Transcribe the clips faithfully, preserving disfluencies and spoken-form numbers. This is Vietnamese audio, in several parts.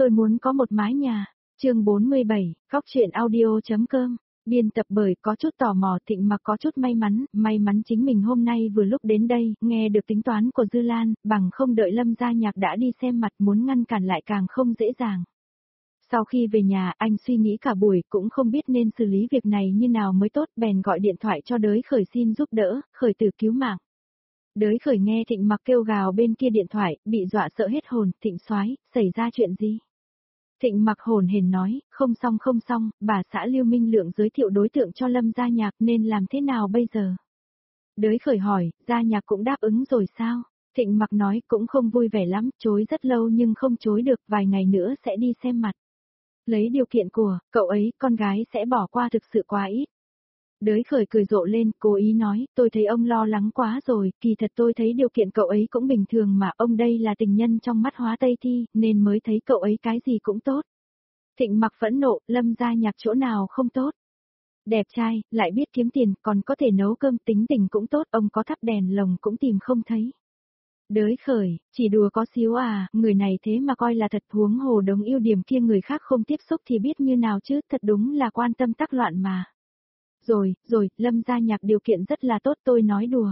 tôi muốn có một mái nhà. Chương bốn mươi bảy, Góc truyện audio.com. Biên tập bởi có chút tò mò. Thịnh Mặc có chút may mắn, may mắn chính mình hôm nay vừa lúc đến đây, nghe được tính toán của Dư Lan, bằng không đợi Lâm Gia Nhạc đã đi xem mặt muốn ngăn cản lại càng không dễ dàng. Sau khi về nhà, anh suy nghĩ cả buổi cũng không biết nên xử lý việc này như nào mới tốt, bèn gọi điện thoại cho Đới Khởi xin giúp đỡ, Khởi tử cứu mạng. Đới Khởi nghe Thịnh Mặc kêu gào bên kia điện thoại, bị dọa sợ hết hồn. Thịnh soái, xảy ra chuyện gì? Thịnh Mặc hồn hển nói, không xong không xong, bà xã Lưu Minh Lượng giới thiệu đối tượng cho Lâm Gia Nhạc nên làm thế nào bây giờ? Đới Khởi hỏi, Gia Nhạc cũng đáp ứng rồi sao? Thịnh Mặc nói cũng không vui vẻ lắm, chối rất lâu nhưng không chối được, vài ngày nữa sẽ đi xem mặt. Lấy điều kiện của cậu ấy, con gái sẽ bỏ qua thực sự quá ít. Đới Khởi cười rộ lên, cố ý nói, tôi thấy ông lo lắng quá rồi, kỳ thật tôi thấy điều kiện cậu ấy cũng bình thường mà, ông đây là tình nhân trong mắt Hóa Tây Thi, nên mới thấy cậu ấy cái gì cũng tốt. Thịnh Mặc phẫn nộ, Lâm Gia Nhạc chỗ nào không tốt. Đẹp trai, lại biết kiếm tiền, còn có thể nấu cơm, tính tình cũng tốt, ông có thắp đèn lồng cũng tìm không thấy. Đới Khởi, chỉ đùa có xíu à, người này thế mà coi là thật, huống hồ đống ưu điểm kia người khác không tiếp xúc thì biết như nào chứ, thật đúng là quan tâm tắc loạn mà. Rồi, rồi, Lâm Gia Nhạc điều kiện rất là tốt, tôi nói đùa.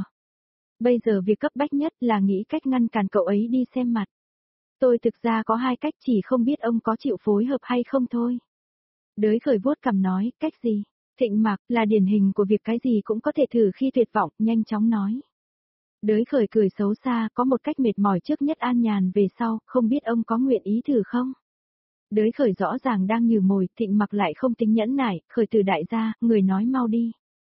Bây giờ việc cấp bách nhất là nghĩ cách ngăn cản cậu ấy đi xem mặt. Tôi thực ra có hai cách, chỉ không biết ông có chịu phối hợp hay không thôi. Đới Khởi vuốt cằm nói, cách gì? Thịnh Mặc là điển hình của việc cái gì cũng có thể thử khi tuyệt vọng, nhanh chóng nói. Đới Khởi cười xấu xa, có một cách mệt mỏi trước nhất an nhàn về sau, không biết ông có nguyện ý thử không? Đới Khởi rõ ràng đang nhử mồi, Thịnh Mặc lại không tính nhẫn nại, Khởi từ đại gia, người nói mau đi.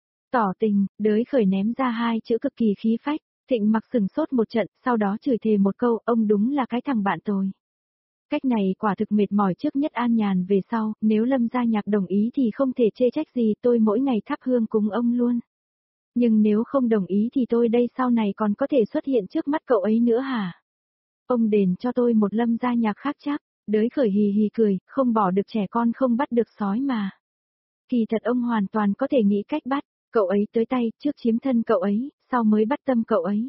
Tỏ tình, Đới Khởi ném ra hai chữ cực kỳ khí phách, Thịnh Mặc sừng sốt một trận, sau đó chửi thề một câu, ông đúng là cái thằng bạn tồi. Cách này quả thực mệt mỏi trước nhất an nhàn về sau, nếu Lâm Gia Nhạc đồng ý thì không thể chê trách gì, tôi mỗi ngày thắp hương cúng ông luôn. Nhưng nếu không đồng ý thì tôi đây sau này còn có thể xuất hiện trước mắt cậu ấy nữa hả? Ông đền cho tôi một Lâm Gia Nhạc khác chắc. Đới Khởi hì hì cười, không bỏ được trẻ con không bắt được sói mà. Kỳ thật ông hoàn toàn có thể nghĩ cách bắt, cậu ấy tới tay, trước chiếm thân cậu ấy, sau mới bắt tâm cậu ấy.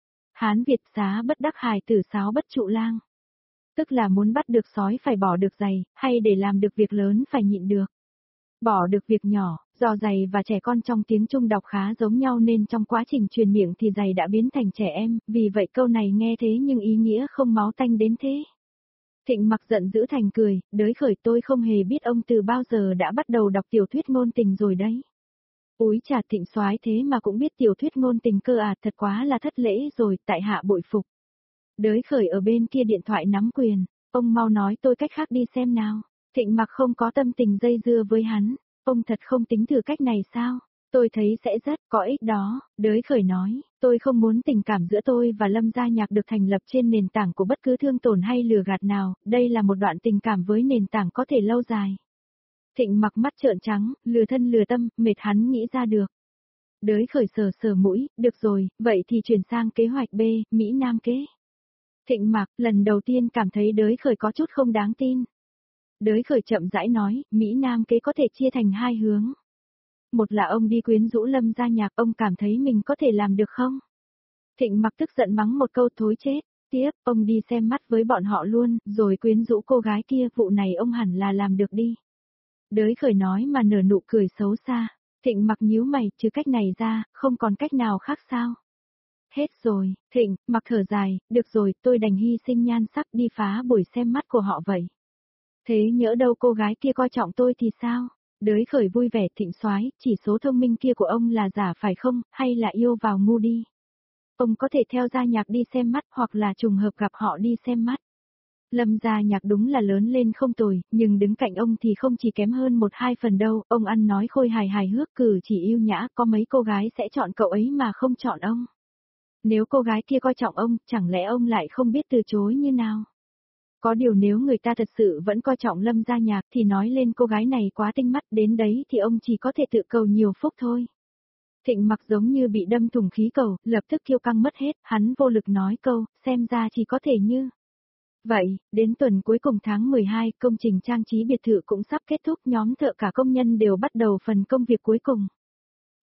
Hán Việt xá bất đắc hài tử sáo bất trụ lang. Tức là muốn bắt được sói phải bỏ được giày, hay để làm được việc lớn phải nhịn được. Bỏ được việc nhỏ, do giày và trẻ con trong tiếng Trung đọc khá giống nhau nên trong quá trình truyền miệng thì giày đã biến thành trẻ em, vì vậy câu này nghe thế nhưng ý nghĩa không máu tanh đến thế. Thịnh Mặc giận dữ thành cười, Đới Khởi tôi không hề biết ông từ bao giờ đã bắt đầu đọc tiểu thuyết ngôn tình rồi đấy. Úi chà, Thịnh soái thế mà cũng biết tiểu thuyết ngôn tình cơ à, thật quá là thất lễ rồi, tại hạ bội phục. Đới Khởi ở bên kia điện thoại nắm quyền, ông mau nói tôi cách khác đi xem nào. Thịnh Mặc không có tâm tình dây dưa với hắn, ông thật không tính thử cách này sao? Tôi thấy sẽ rất có ích đó, Đới Khởi nói, tôi không muốn tình cảm giữa tôi và Lâm Gia Nhạc được thành lập trên nền tảng của bất cứ thương tổn hay lừa gạt nào, đây là một đoạn tình cảm với nền tảng có thể lâu dài. Thịnh Mặc mắt trợn trắng, lừa thân lừa tâm, mệt hắn nghĩ ra được. Đới Khởi sờ sờ mũi, được rồi, vậy thì chuyển sang kế hoạch B, Mỹ Nam kế. Thịnh Mặc lần đầu tiên cảm thấy Đới Khởi có chút không đáng tin. Đới Khởi chậm rãi nói, Mỹ Nam kế có thể chia thành hai hướng. Một là ông đi quyến rũ Lâm Gia Nhạc, ông cảm thấy mình có thể làm được không? Thịnh Mặc tức giận mắng một câu thối chết. Tiếp, ông đi xem mắt với bọn họ luôn, rồi quyến rũ cô gái kia, vụ này ông hẳn là làm được đi. Đới Khởi nói mà nở nụ cười xấu xa. Thịnh Mặc nhíu mày, trừ cách này ra, không còn cách nào khác sao? Hết rồi, Thịnh Mặc thở dài, được rồi, tôi đành hy sinh nhan sắc đi phá buổi xem mắt của họ vậy. Thế nhỡ đâu cô gái kia coi trọng tôi thì sao? Đới Khởi vui vẻ, Thịnh soái, chỉ số thông minh kia của ông là giả phải không, hay là yêu vào ngu đi? Ông có thể theo Gia Nhạc đi xem mắt hoặc là trùng hợp gặp họ đi xem mắt. Lâm Gia Nhạc đúng là lớn lên không tồi, nhưng đứng cạnh ông thì không chỉ kém hơn một hai phần đâu, ông ăn nói khôi hài hài hước cử chỉ yêu nhã, có mấy cô gái sẽ chọn cậu ấy mà không chọn ông. Nếu cô gái kia coi trọng ông, chẳng lẽ ông lại không biết từ chối như nào? Có điều nếu người ta thật sự vẫn coi trọng Lâm Gia Nhạc thì nói lên cô gái này quá tinh mắt, đến đấy thì ông chỉ có thể tự cầu nhiều phúc thôi. Thịnh Mặc giống như bị đâm thủng khí cầu, lập tức kiêu căng mất hết, hắn vô lực nói câu, xem ra chỉ có thể như. Vậy, đến tuần cuối cùng tháng mười hai, công trình trang trí biệt thự cũng sắp kết thúc, nhóm thợ cả công nhân đều bắt đầu phần công việc cuối cùng.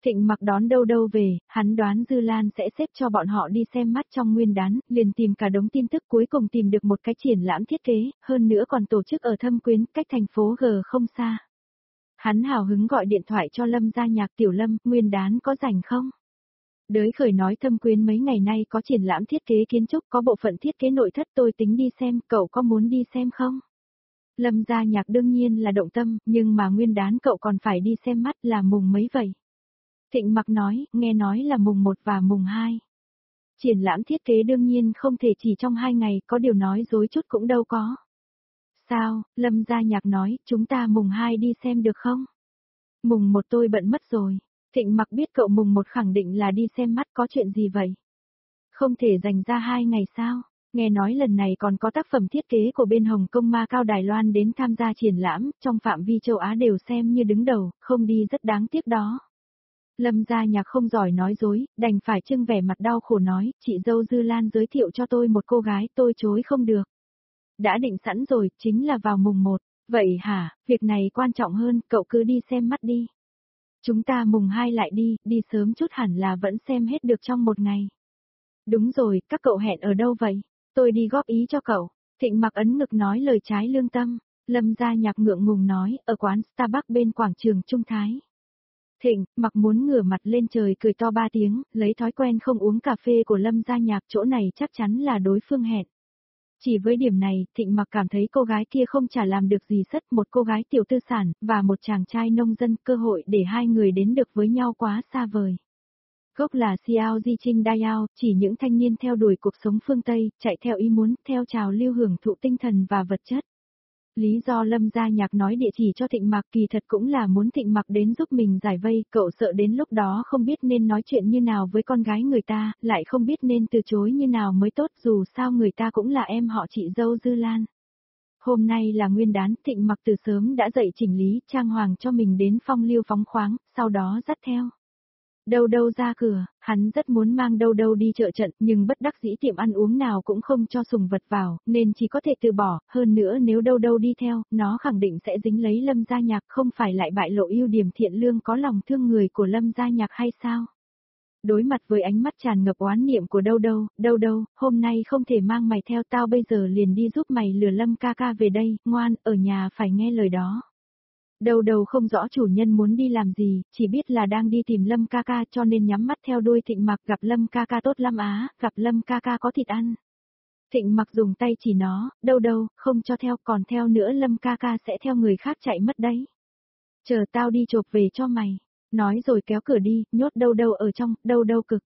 Thịnh Mặc đón Đâu Đâu về, hắn đoán Dư Lan sẽ xếp cho bọn họ đi xem mắt trong nguyên đán, liền tìm cả đống tin tức cuối cùng tìm được một cái triển lãm thiết kế, hơn nữa còn tổ chức ở Thâm Quyến, cách thành phố G không xa. Hắn hào hứng gọi điện thoại cho Lâm Gia Nhạc, Tiểu Lâm, nguyên đán có rảnh không? Đới khởi nói Thâm Quyến mấy ngày nay có triển lãm thiết kế kiến trúc, có bộ phận thiết kế nội thất, tôi tính đi xem, cậu có muốn đi xem không? Lâm Gia Nhạc đương nhiên là động tâm, nhưng mà nguyên đán cậu còn phải đi xem mắt, là mùng mấy vậy? Thịnh Mặc nói, nghe nói là mùng một và mùng hai. Triển lãm thiết kế đương nhiên không thể chỉ trong hai ngày, có điều nói dối chút cũng đâu có. Sao, Lâm Gia Nhạc nói, chúng ta mùng hai đi xem được không? Mùng một tôi bận mất rồi. Thịnh Mặc biết cậu mùng một khẳng định là đi xem mắt, có chuyện gì vậy? Không thể dành ra hai ngày sao? Nghe nói lần này còn có tác phẩm thiết kế của bên Hồng Kông Ma Cao Đài Loan đến tham gia triển lãm, trong phạm vi châu Á đều xem như đứng đầu, không đi rất đáng tiếc đó. Lâm Gia Nhạc không giỏi nói dối, đành phải trưng vẻ mặt đau khổ nói, chị dâu Dư Lan giới thiệu cho tôi một cô gái, tôi chối không được. Đã định sẵn rồi, chính là vào mùng một. Vậy hả, việc này quan trọng hơn, cậu cứ đi xem mắt đi. Chúng ta mùng hai lại đi, đi sớm chút hẳn là vẫn xem hết được trong một ngày. Đúng rồi, các cậu hẹn ở đâu vậy? Tôi đi góp ý cho cậu. Thịnh Mặc ấn ngực nói lời trái lương tâm. Lâm Gia Nhạc ngượng ngùng nói, ở quán Starbucks bên quảng trường Trung Thái. Thịnh Mặc muốn ngửa mặt lên trời cười to ba tiếng, lấy thói quen không uống cà phê của Lâm Gia Nhạc, chỗ này chắc chắn là đối phương hẹn. Chỉ với điểm này, Thịnh Mặc cảm thấy cô gái kia không chả làm được gì sất, một cô gái tiểu tư sản, và một chàng trai nông dân, cơ hội để hai người đến được với nhau quá xa vời. Gốc là Xiao Di Trinh Dayao, chỉ những thanh niên theo đuổi cuộc sống phương Tây, chạy theo ý muốn, theo trào lưu hưởng thụ tinh thần và vật chất. Lý do Lâm Gia Nhạc nói địa chỉ cho Thịnh Mặc kỳ thật cũng là muốn Thịnh Mặc đến giúp mình giải vây, cậu sợ đến lúc đó không biết nên nói chuyện như nào với con gái người ta, lại không biết nên từ chối như nào mới tốt, dù sao người ta cũng là em họ chị dâu Dư Lan. Hôm nay là nguyên đán, Thịnh Mặc từ sớm đã dậy chỉnh lý, trang hoàng cho mình đến phong lưu phóng khoáng, sau đó dắt theo Đâu Đâu ra cửa, hắn rất muốn mang Đâu Đâu đi chợ trận, nhưng bất đắc dĩ tiệm ăn uống nào cũng không cho sùng vật vào, nên chỉ có thể từ bỏ, hơn nữa nếu Đâu Đâu đi theo, nó khẳng định sẽ dính lấy Lâm Gia Nhạc, không phải lại bại lộ ưu điểm thiện lương có lòng thương người của Lâm Gia Nhạc hay sao? Đối mặt với ánh mắt tràn ngập oán niệm của Đâu Đâu, Đâu Đâu, hôm nay không thể mang mày theo tao, bây giờ liền đi giúp mày lừa Lâm ca ca về đây, ngoan, ở nhà phải nghe lời đó. Đâu Đâu không rõ chủ nhân muốn đi làm gì, chỉ biết là đang đi tìm Lâm ca ca cho nên nhắm mắt theo đuôi Thịnh Mặc, gặp Lâm ca ca tốt lắm á, gặp Lâm ca ca có thịt ăn. Thịnh Mặc dùng tay chỉ nó, Đâu Đâu, không cho theo, còn theo nữa Lâm ca ca sẽ theo người khác chạy mất đấy. Chờ tao đi chộp về cho mày. Nói rồi kéo cửa đi, nhốt Đâu Đâu ở trong, Đâu Đâu cực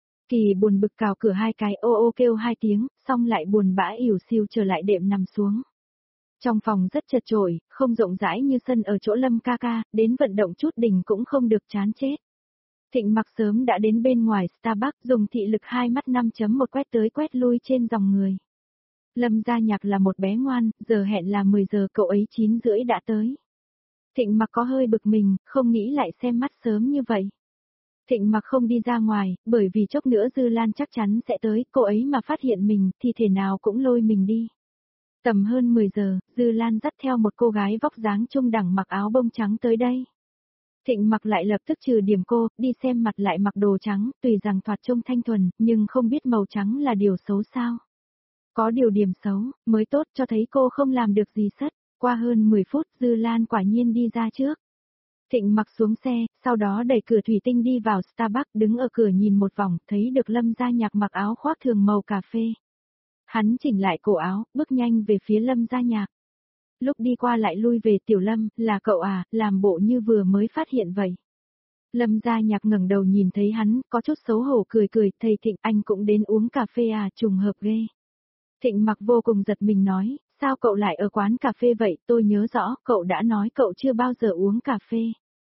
kỳ buồn bực cào cửa hai cái, ô ô kêu hai tiếng, xong lại buồn bã ỉu xìu trở lại đệm nằm xuống. Trong phòng rất chật chội, không rộng rãi như sân ở chỗ Lâm ca ca, đến vận động chút đỉnh cũng không được, chán chết. Thịnh Mặc sớm đã đến bên ngoài Starbucks, dùng thị lực hai mắt năm chấm một quét tới quét lui trên dòng người. Lâm Gia Nhạc là một bé ngoan, giờ hẹn là mười giờ, cậu ấy chín rưỡi đã tới. Thịnh Mặc có hơi bực mình, không nghĩ lại xem mắt sớm như vậy. Thịnh Mặc không đi ra ngoài, bởi vì chốc nữa Dư Lan chắc chắn sẽ tới, cô ấy mà phát hiện mình, thì thể nào cũng lôi mình đi. Tầm hơn mười giờ, Dư Lan dắt theo một cô gái vóc dáng trung đẳng mặc áo bông trắng tới đây. Thịnh Mặc lại lập tức trừ điểm cô, đi xem mặt lại mặc đồ trắng, tùy rằng thoạt trông thanh thuần, nhưng không biết màu trắng là điều xấu sao. Có điều điểm xấu, mới tốt, cho thấy cô không làm được gì sất. Qua hơn mười phút, Dư Lan quả nhiên đi ra trước. Thịnh Mặc xuống xe, sau đó đẩy cửa thủy tinh đi vào Starbucks, đứng ở cửa nhìn một vòng, thấy được Lâm Gia Nhạc mặc áo khoác thường màu cà phê. Hắn chỉnh lại cổ áo, bước nhanh về phía Lâm Gia Nhạc. Lúc đi qua lại lui về, Tiểu Lâm, là cậu à, làm bộ như vừa mới phát hiện vậy. Lâm Gia Nhạc ngẩng đầu nhìn thấy hắn, có chút xấu hổ cười cười, thầy Thịnh, anh cũng đến uống cà phê à, trùng hợp ghê. Thịnh Mặc vô cùng giật mình nói, sao cậu lại ở quán cà phê vậy, tôi nhớ rõ, cậu đã nói cậu chưa bao giờ uống cà phê.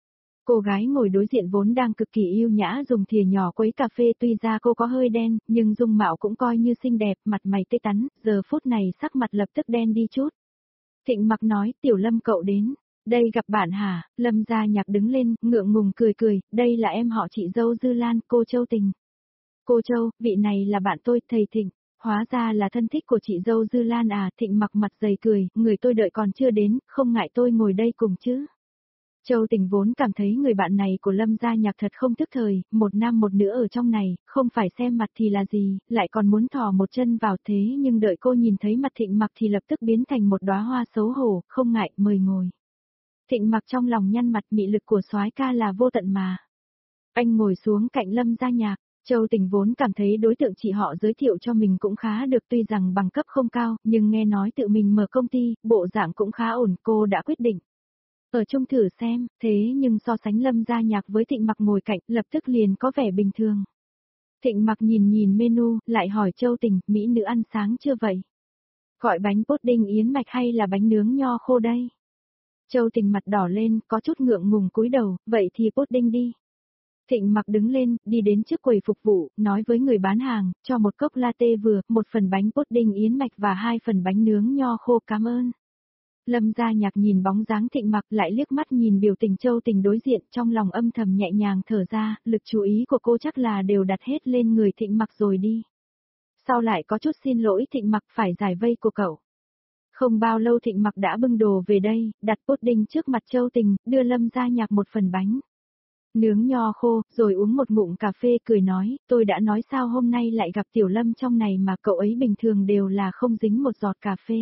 Cô gái ngồi đối diện vốn đang cực kỳ yêu nhã dùng thìa nhỏ quấy cà phê, tuy ra cô có hơi đen, nhưng dung mạo cũng coi như xinh đẹp, mặt mày tươi tắn, giờ phút này sắc mặt lập tức đen đi chút. Thịnh Mặc nói, Tiểu Lâm cậu đến, đây gặp bạn hả? Lâm Gia Nhạc đứng lên, ngượng ngùng cười cười, đây là em họ chị dâu Dư Lan, cô Châu Tình. Cô Châu, vị này là bạn tôi, thầy Thịnh. Hóa ra là thân thích của chị dâu Dư Lan à, Thịnh Mặc mặt dày cười, người tôi đợi còn chưa đến, không ngại tôi ngồi đây cùng chứ. Châu Tình vốn cảm thấy người bạn này của Lâm Gia Nhạc thật không thức thời, một nam một nữ ở trong này, không phải xem mặt thì là gì, lại còn muốn thò một chân vào thế nhưng đợi cô nhìn thấy mặt Thịnh Mặc thì lập tức biến thành một đóa hoa xấu hổ, không ngại, mời ngồi. Thịnh Mặc trong lòng nhăn mặt, mị lực của soái ca là vô tận mà. Anh ngồi xuống cạnh Lâm Gia Nhạc. Châu Tình vốn cảm thấy đối tượng chị họ giới thiệu cho mình cũng khá được, tuy rằng bằng cấp không cao, nhưng nghe nói tự mình mở công ty, bộ dạng cũng khá ổn, cô đã quyết định. Ở chung thử xem, thế nhưng so sánh Lâm Gia Nhạc với Thịnh Mặc ngồi cạnh, lập tức liền có vẻ bình thường. Thịnh Mặc nhìn nhìn menu, lại hỏi Châu Tình, mỹ nữ ăn sáng chưa vậy? Gọi bánh pudding yến mạch hay là bánh nướng nho khô đây? Châu Tình mặt đỏ lên, có chút ngượng ngùng cúi đầu, vậy thì pudding đi. Thịnh Mặc đứng lên, đi đến trước quầy phục vụ, nói với người bán hàng, cho một cốc latte vừa, một phần bánh pudding yến mạch và hai phần bánh nướng nho khô, cảm ơn. Lâm Gia Nhạc nhìn bóng dáng Thịnh Mặc, lại liếc mắt nhìn biểu tình Châu Tình đối diện, trong lòng âm thầm nhẹ nhàng thở ra, lực chú ý của cô chắc là đều đặt hết lên người Thịnh Mặc rồi đi. Sau lại có chút xin lỗi Thịnh Mặc, phải giải vây của cậu. Không bao lâu Thịnh Mặc đã bưng đồ về đây, đặt pudding trước mặt Châu Tình, đưa Lâm Gia Nhạc một phần bánh nướng nho khô, rồi uống một ngụm cà phê, cười nói, tôi đã nói sao hôm nay lại gặp Tiểu Lâm trong này mà cậu ấy bình thường đều là không dính một giọt cà phê.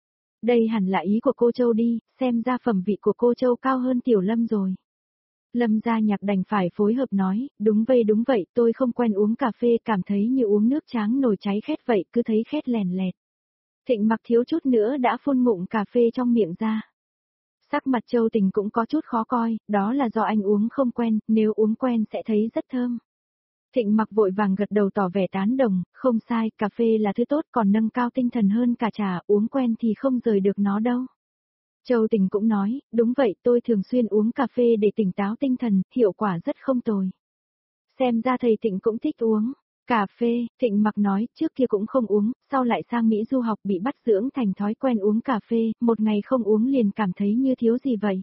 Đây hẳn là ý của cô Châu đi, xem ra phẩm vị của cô Châu cao hơn Tiểu Lâm rồi. Lâm Gia Nhạc đành phải phối hợp nói, đúng vậy đúng vậy, tôi không quen uống cà phê, cảm thấy như uống nước tráng nồi cháy khét vậy, cứ thấy khét lèn lẹt. Thịnh Mặc thiếu chút nữa đã phun ngụm cà phê trong miệng ra. Sắc mặt Châu Tình cũng có chút khó coi, đó là do anh uống không quen, nếu uống quen sẽ thấy rất thơm. Thịnh Mặc vội vàng gật đầu tỏ vẻ tán đồng, không sai, cà phê là thứ tốt còn nâng cao tinh thần hơn cả trà, uống quen thì không rời được nó đâu. Châu Tình cũng nói, đúng vậy, tôi thường xuyên uống cà phê để tỉnh táo tinh thần, hiệu quả rất không tồi. Xem ra thầy Thịnh cũng thích uống. Cà phê, Thịnh Mặc nói, trước kia cũng không uống, sau lại sang Mỹ du học bị bắt dưỡng thành thói quen uống cà phê, một ngày không uống liền cảm thấy như thiếu gì vậy.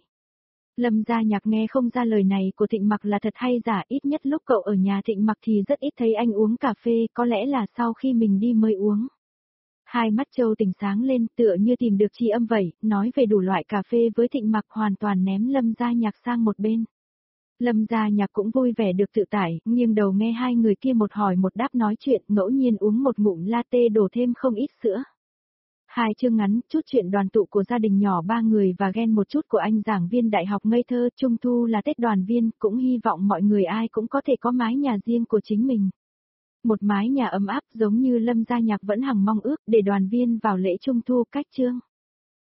Lâm Gia Nhạc nghe không ra lời này của Thịnh Mặc là thật hay giả, ít nhất lúc cậu ở nhà Thịnh Mặc thì rất ít thấy anh uống cà phê, có lẽ là sau khi mình đi mới uống. Hai mắt Châu Tình sáng lên, tựa như tìm được tri âm vậy, nói về đủ loại cà phê với Thịnh Mặc, hoàn toàn ném Lâm Gia Nhạc sang một bên. Lâm Gia Nhạc cũng vui vẻ được tự tải, nghiêng đầu nghe hai người kia một hỏi một đáp nói chuyện, ngẫu nhiên uống một ngụm latte đổ thêm không ít sữa. Hai chương ngắn, chút chuyện đoàn tụ của gia đình nhỏ ba người và ghen một chút của anh giảng viên đại học ngây thơ, Trung thu là Tết đoàn viên, cũng hy vọng mọi người ai cũng có thể có mái nhà riêng của chính mình. Một mái nhà ấm áp giống như Lâm Gia Nhạc vẫn hằng mong ước để đoàn viên vào lễ Trung thu cách chương.